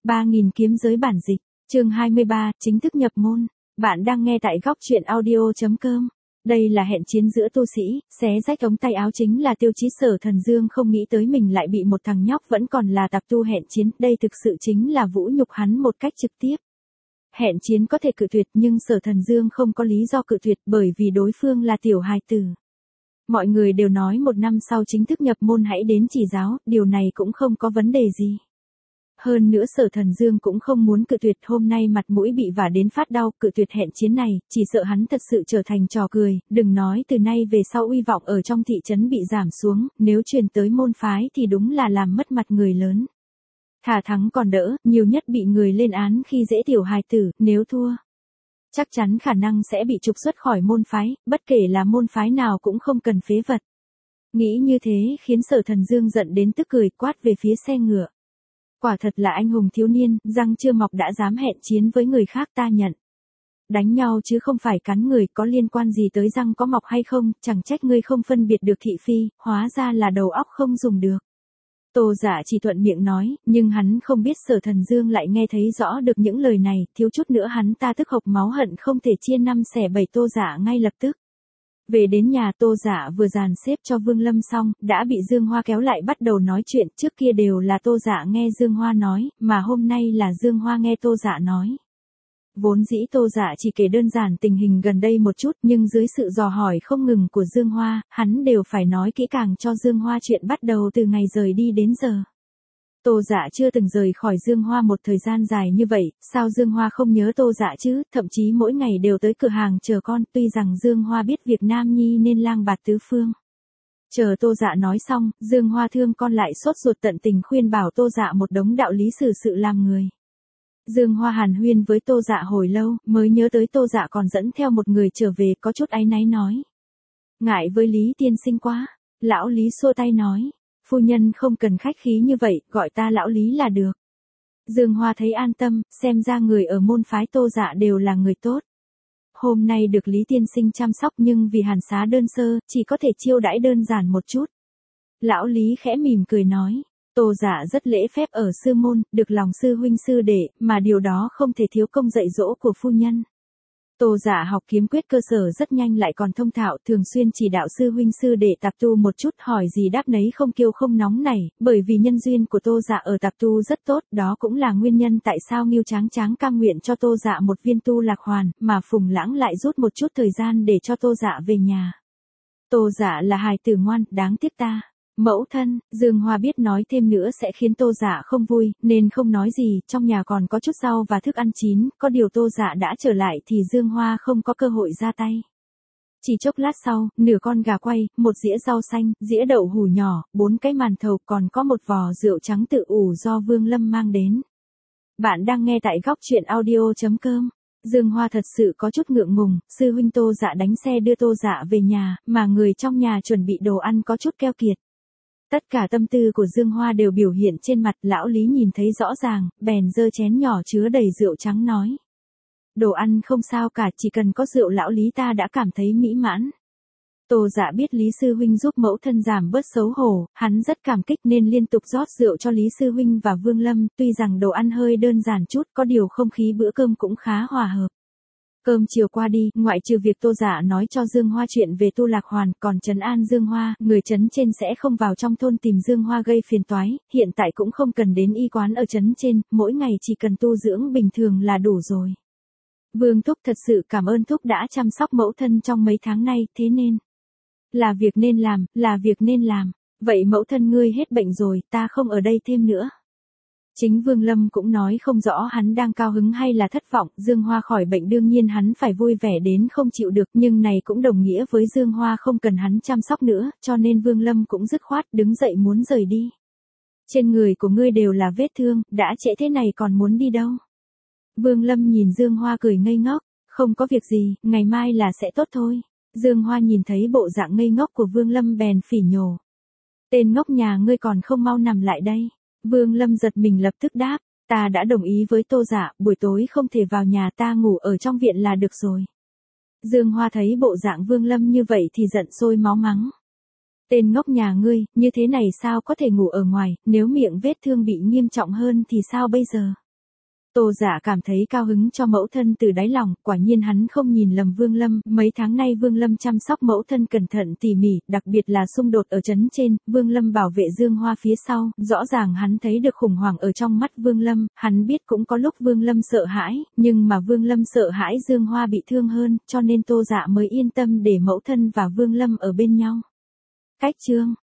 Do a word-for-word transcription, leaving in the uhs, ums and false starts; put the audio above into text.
ba nghìn kiếm giới bản dịch, chương hai mươi ba, chính thức nhập môn. Bạn đang nghe tại góc truyện audio chấm com. Đây là hẹn chiến giữa tu sĩ, xé rách ống tay áo chính là tiêu chí Sở Thần Dương không nghĩ tới mình lại bị một thằng nhóc vẫn còn là tạp tu hẹn chiến, đây thực sự chính là vũ nhục hắn một cách trực tiếp. Hẹn chiến có thể cự tuyệt nhưng Sở Thần Dương không có lý do cự tuyệt bởi vì đối phương là tiểu hài tử. Mọi người đều nói một năm sau chính thức nhập môn hãy đến chỉ giáo, điều này cũng không có vấn đề gì. Hơn nữa Sở Thần Dương cũng không muốn cự tuyệt, hôm nay mặt mũi bị vả đến phát đau, cự tuyệt hẹn chiến này, chỉ sợ hắn thật sự trở thành trò cười, đừng nói từ nay về sau uy vọng ở trong thị trấn bị giảm xuống, nếu truyền tới môn phái thì đúng là làm mất mặt người lớn. Thà thắng còn đỡ, nhiều nhất bị người lên án khi dễ tiểu hài tử, nếu thua, chắc chắn khả năng sẽ bị trục xuất khỏi môn phái, bất kể là môn phái nào cũng không cần phế vật. Nghĩ như thế khiến Sở Thần Dương giận đến tức cười, quát về phía xe ngựa. Quả thật là anh hùng thiếu niên, răng chưa mọc đã dám hẹn chiến với người khác, ta nhận. Đánh nhau chứ không phải cắn người, có liên quan gì tới răng có mọc hay không, chẳng trách ngươi không phân biệt được thị phi, hóa ra là đầu óc không dùng được. Tô Dạ chỉ thuận miệng nói, nhưng hắn không biết Sở Thần Dương lại nghe thấy rõ được những lời này, thiếu chút nữa hắn ta tức hộc máu hận không thể chia năm xẻ bảy Tô Dạ ngay lập tức. Về đến nhà Tô Dạ vừa dàn xếp cho Vương Lâm xong, đã bị Dương Hoa kéo lại bắt đầu nói chuyện, trước kia đều là Tô Dạ nghe Dương Hoa nói, mà hôm nay là Dương Hoa nghe Tô Dạ nói. Vốn dĩ Tô Dạ chỉ kể đơn giản tình hình gần đây một chút, nhưng dưới sự dò hỏi không ngừng của Dương Hoa, hắn đều phải nói kỹ càng cho Dương Hoa chuyện bắt đầu từ ngày rời đi đến giờ. Tô Dạ chưa từng rời khỏi Dương Hoa một thời gian dài như vậy, sao Dương Hoa không nhớ Tô Dạ chứ, thậm chí mỗi ngày đều tới cửa hàng chờ con, tuy rằng Dương Hoa biết việc Nam Nhi nên lang bạt tứ phương. Chờ Tô Dạ nói xong, Dương Hoa thương con lại sốt ruột tận tình khuyên bảo Tô Dạ một đống đạo lý xử sự làm người. Dương Hoa hàn huyên với Tô Dạ hồi lâu, mới nhớ tới Tô Dạ còn dẫn theo một người trở về, có chút áy náy nói. Ngại với Lý tiên sinh quá, lão Lý xua tay nói. Phu nhân không cần khách khí như vậy, gọi ta lão Lý là được. Dương Hoa thấy an tâm, xem ra người ở môn phái Tô Dạ đều là người tốt. Hôm nay được Lý tiên sinh chăm sóc nhưng vì hàn xá đơn sơ, chỉ có thể chiêu đãi đơn giản một chút. Lão Lý khẽ mỉm cười nói, Tô Dạ rất lễ phép ở sư môn, được lòng sư huynh sư đệ, mà điều đó không thể thiếu công dạy dỗ của phu nhân. Tô Dạ học kiếm quyết cơ sở rất nhanh lại còn thông thạo, thường xuyên chỉ đạo sư huynh sư đệ tạp tu một chút, hỏi gì đáp nấy, không kiêu không nóng nảy, bởi vì nhân duyên của Tô Dạ ở tạp tu rất tốt, đó cũng là nguyên nhân tại sao Ngưu Tráng Tráng cam nguyện cho Tô Dạ một viên tu lạc hoàn, mà Phùng Lãng lại rút một chút thời gian để cho Tô Dạ về nhà. Tô Dạ là hài tử ngoan, đáng tiếc ta. Mẫu thân, Dương Hoa biết nói thêm nữa sẽ khiến Tô Dạ không vui, nên không nói gì, trong nhà còn có chút rau và thức ăn chín, có điều Tô Dạ đã trở lại thì Dương Hoa không có cơ hội ra tay. Chỉ chốc lát sau, nửa con gà quay, một dĩa rau xanh, dĩa đậu hủ nhỏ, bốn cái màn thầu, còn có một vò rượu trắng tự ủ do Vương Lâm mang đến. Bạn đang nghe tại góc truyện audio chấm com. Dương Hoa thật sự có chút ngượng ngùng, sư huynh Tô Dạ đánh xe đưa Tô Dạ về nhà, mà người trong nhà chuẩn bị đồ ăn có chút keo kiệt. Tất cả tâm tư của Dương Hoa đều biểu hiện trên mặt, lão Lý nhìn thấy rõ ràng, bèn giơ chén nhỏ chứa đầy rượu trắng nói. Đồ ăn không sao cả, chỉ cần có rượu lão Lý ta đã cảm thấy mỹ mãn. Tô Dạ biết Lý sư huynh giúp mẫu thân giảm bớt xấu hổ, hắn rất cảm kích nên liên tục rót rượu cho Lý sư huynh và Vương Lâm, tuy rằng đồ ăn hơi đơn giản chút, có điều không khí bữa cơm cũng khá hòa hợp. Cơm chiều qua đi, ngoại trừ việc Tô Dạ nói cho Dương Hoa chuyện về tu lạc hoàn, còn trấn an Dương Hoa, người trấn trên sẽ không vào trong thôn tìm Dương Hoa gây phiền toái, hiện tại cũng không cần đến y quán ở trấn trên, mỗi ngày chỉ cần tu dưỡng bình thường là đủ rồi. Vương Thúc thật sự cảm ơn Thúc đã chăm sóc mẫu thân trong mấy tháng nay, thế nên là việc nên làm, là việc nên làm. Vậy mẫu thân ngươi hết bệnh rồi, ta không ở đây thêm nữa. Chính Vương Lâm cũng nói không rõ hắn đang cao hứng hay là thất vọng, Dương Hoa khỏi bệnh đương nhiên hắn phải vui vẻ đến không chịu được, nhưng này cũng đồng nghĩa với Dương Hoa không cần hắn chăm sóc nữa, cho nên Vương Lâm cũng dứt khoát đứng dậy muốn rời đi. Trên người của ngươi đều là vết thương, đã trễ thế này còn muốn đi đâu? Vương Lâm nhìn Dương Hoa cười ngây ngốc, không có việc gì, ngày mai là sẽ tốt thôi. Dương Hoa nhìn thấy bộ dạng ngây ngốc của Vương Lâm bèn phỉ nhổ. Tên ngốc nhà ngươi còn không mau nằm lại đây. Vương Lâm giật mình lập tức đáp, ta đã đồng ý với Tô Dạ, buổi tối không thể vào nhà, ta ngủ ở trong viện là được rồi. Dương Hoa thấy bộ dạng Vương Lâm như vậy thì giận sôi máu mắng. Tên ngốc nhà ngươi, như thế này sao có thể ngủ ở ngoài, nếu miệng vết thương bị nghiêm trọng hơn thì sao bây giờ? Tô Dạ cảm thấy cao hứng cho mẫu thân từ đáy lòng, quả nhiên hắn không nhìn lầm Vương Lâm, mấy tháng nay Vương Lâm chăm sóc mẫu thân cẩn thận tỉ mỉ, đặc biệt là xung đột ở trấn trên, Vương Lâm bảo vệ Dương Hoa phía sau, rõ ràng hắn thấy được khủng hoảng ở trong mắt Vương Lâm, hắn biết cũng có lúc Vương Lâm sợ hãi, nhưng mà Vương Lâm sợ hãi Dương Hoa bị thương hơn, cho nên Tô Dạ mới yên tâm để mẫu thân và Vương Lâm ở bên nhau. Cách chương